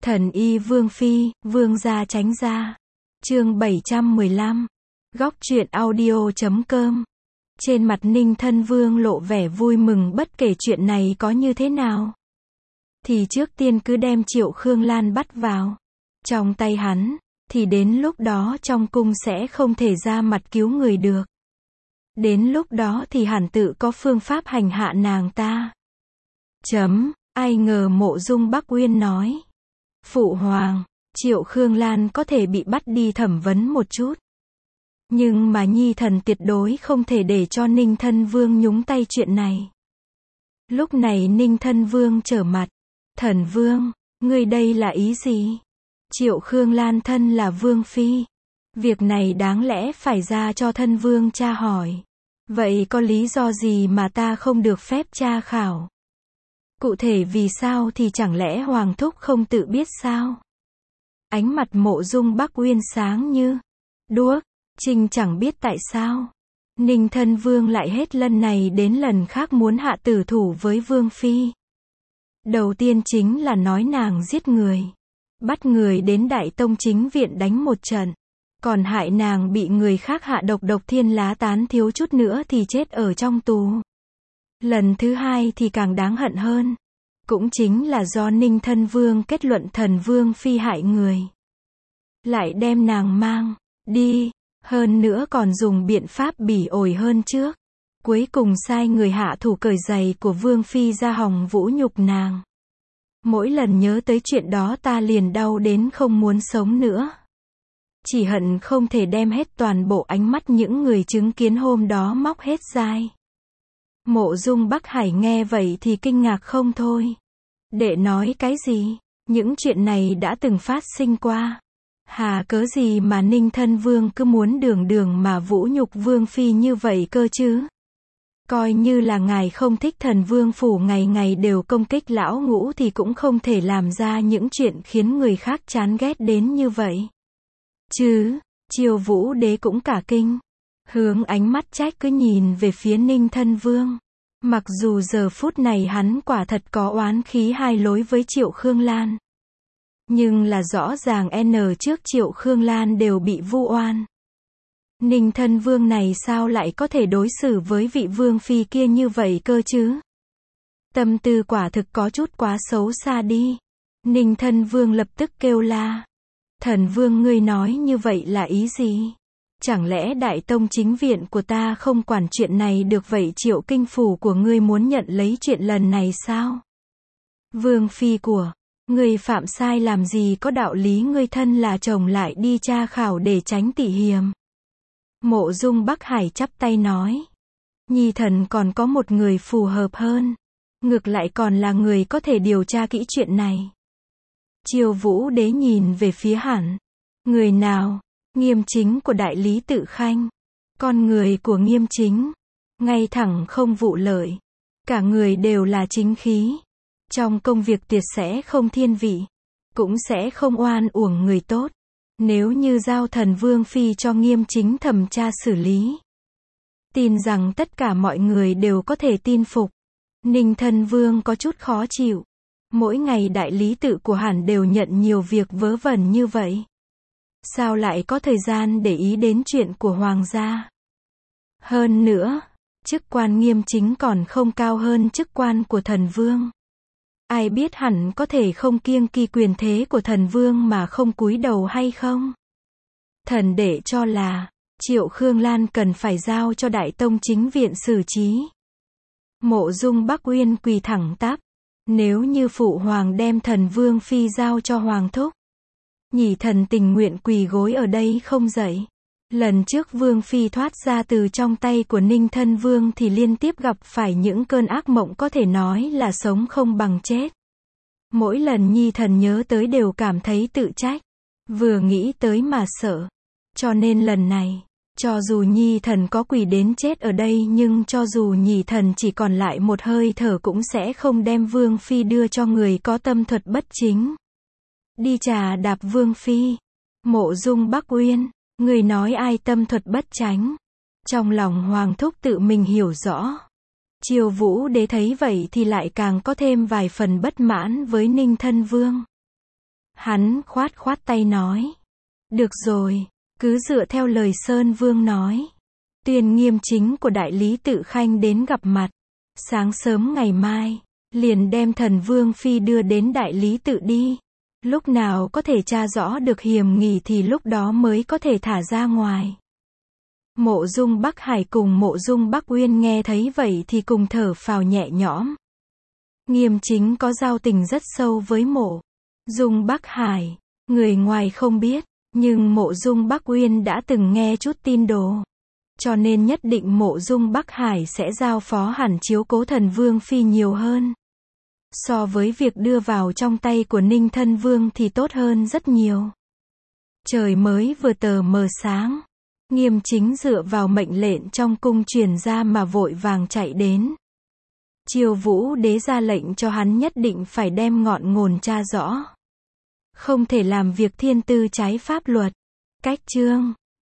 Thần y Vương Phi, Vương gia tránh ra. Chương 715. Góc truyện audio.com. Trên mặt Ninh Thân Vương lộ vẻ vui mừng, bất kể chuyện này có như thế nào thì trước tiên cứ đem Triệu Khương Lan bắt vào trong tay hắn, thì đến lúc đó trong cung sẽ không thể ra mặt cứu người được. Đến lúc đó thì hẳn tự có phương pháp hành hạ nàng ta. Ai ngờ Mộ Dung Bắc Uyên nói: Phụ hoàng, Triệu Khương Lan có thể bị bắt đi thẩm vấn một chút, nhưng mà nhi thần tuyệt đối không thể để cho Ninh Thân Vương nhúng tay chuyện này. Lúc này Ninh Thân Vương trở mặt: Thần Vương, ngươi đây là ý gì? Triệu Khương Lan thân là Vương Phi, việc này đáng lẽ phải ra cho Thân Vương tra hỏi. Vậy có lý do gì mà ta không được phép tra khảo? Cụ thể vì sao thì chẳng lẽ Hoàng thúc không tự biết sao? Ánh mặt Mộ Dung Bắc Uyên sáng như đuốc, Trinh chẳng biết tại sao Ninh Thân Vương lại hết lần này đến lần khác muốn hạ tử thủ với Vương Phi. Đầu tiên chính là nói nàng giết người, bắt người đến Đại Tông Chính Viện đánh một trận, còn hại nàng bị người khác hạ độc thiên lá tán, thiếu chút nữa thì chết ở trong tù. Lần thứ hai thì càng đáng hận hơn, cũng chính là do Ninh Thân Vương kết luận thần Vương Phi hại người, lại đem nàng mang đi, hơn nữa còn dùng biện pháp bỉ ổi hơn trước. Cuối cùng sai người hạ thủ cởi giày của Vương Phi ra hòng vũ nhục nàng. Mỗi lần nhớ tới chuyện đó ta liền đau đến không muốn sống nữa. Chỉ hận không thể đem hết toàn bộ ánh mắt những người chứng kiến hôm đó móc hết dai. Mộ Dung Bắc Hải nghe vậy thì kinh ngạc không thôi. Đệ nói cái gì? Những chuyện này đã từng phát sinh qua. Hà cớ gì mà Ninh Thân Vương cứ muốn đường mà vũ nhục Vương Phi như vậy cơ chứ? Coi như là ngài không thích Thần Vương phủ ngày ngày đều công kích lão ngũ thì cũng không thể làm ra những chuyện khiến người khác chán ghét đến như vậy chứ. Triều Vũ Đế cũng cả kinh, hướng ánh mắt trách cứ nhìn về phía Ninh Thân Vương. Mặc dù giờ phút này hắn quả thật có oán khí hai lối với Triệu Khương Lan, nhưng là rõ ràng trước Triệu Khương Lan đều bị vu oan. Ninh Thân Vương này sao lại có thể đối xử với vị Vương Phi kia như vậy cơ chứ? Tâm tư quả thực có chút quá xấu xa đi. Ninh Thân Vương lập tức kêu la: Thần Vương, ngươi nói như vậy là ý gì? Chẳng lẽ Đại Tông Chính Viện của ta không quản chuyện này được vậy? Triệu Kinh Phủ của ngươi muốn nhận lấy chuyện lần này sao? Vương Phi của ngươi phạm sai làm gì có đạo lý ngươi thân là chồng lại đi tra khảo để tránh tị hiềm? Mộ Dung Bắc Hải chắp tay nói: Nhi thần còn có một người phù hợp hơn, ngược lại còn là người có thể điều tra kỹ chuyện này. Triều Vũ Đế nhìn về phía hắn: Người nào? Nghiêm Chính của đại lý Tự Khanh. Con người của Nghiêm Chính ngay thẳng không vụ lợi, cả người đều là chính khí, trong công việc tuyệt sẽ không thiên vị, cũng sẽ không oan uổng người tốt. Nếu như giao Thần Vương Phi cho Nghiêm Chính thẩm tra xử lý, tin rằng tất cả mọi người đều có thể tin phục. Ninh Thân Vương có chút khó chịu. Mỗi ngày đại lý tự của hắn đều nhận nhiều việc vớ vẩn như vậy, sao lại có thời gian để ý đến chuyện của hoàng gia? Hơn nữa, chức quan Nghiêm Chính còn không cao hơn chức quan của Thần Vương. Ai biết hẳn có thể không kiêng kỵ quyền thế của Thần Vương mà không cúi đầu hay không? Thần đệ cho là Triệu Khương Lan cần phải giao cho Đại Tông Chính Viện xử trí. Mộ Dung Bắc Uyên quỳ thẳng tắp: Nếu như phụ hoàng đem Thần Vương Phi giao cho hoàng thúc, nhỉ thần tình nguyện quỳ gối ở đây không dậy. Lần trước Vương Phi thoát ra từ trong tay của Ninh Thân Vương thì liên tiếp gặp phải những cơn ác mộng có thể nói là sống không bằng chết. Mỗi lần nhi thần nhớ tới đều cảm thấy tự trách, vừa nghĩ tới mà sợ. Cho nên lần này, cho dù nhi thần có quỳ đến chết ở đây, nhưng cho dù nhỉ thần chỉ còn lại một hơi thở cũng sẽ không đem Vương Phi đưa cho người có tâm thuật bất chính đi trà đạp Vương Phi. Mộ Dung Bắc Uyên, người nói ai tâm thuật bất chánh? Trong lòng hoàng thúc tự mình hiểu rõ. Triều Vũ Đế thấy vậy thì lại càng có thêm vài phần bất mãn với Ninh Thân Vương. Hắn khoát khoát tay nói. Được rồi, cứ dựa theo lời Sơn Vương nói. Tuyên Nghiêm chính của đại lý Tự Khanh đến gặp mặt. Sáng sớm ngày mai, liền đem Thần Vương Phi đưa đến đại lý Tự đi. Lúc nào có thể tra rõ được hiểm nghi thì lúc đó mới có thể thả ra ngoài. Mộ Dung Bắc Hải cùng Mộ Dung Bắc Uyên nghe thấy vậy thì cùng thở phào nhẹ nhõm. Nghiêm chính có giao tình rất sâu với Mộ Dung Bắc Hải. Người ngoài không biết, nhưng Mộ Dung Bắc Uyên đã từng nghe chút tin đồ. Cho nên nhất định Mộ Dung Bắc Hải sẽ giao phó hẳn chiếu cố Thần Vương Phi nhiều hơn. So với việc đưa vào trong tay của Ninh Thân Vương thì tốt hơn rất nhiều. Trời mới vừa tờ mờ sáng. Nghiêm chính dựa vào mệnh lệnh trong cung truyền ra mà vội vàng chạy đến. Triều Vũ Đế ra lệnh cho hắn nhất định phải đem ngọn nguồn tra rõ. Không thể làm việc thiên tư trái pháp luật. Cách chương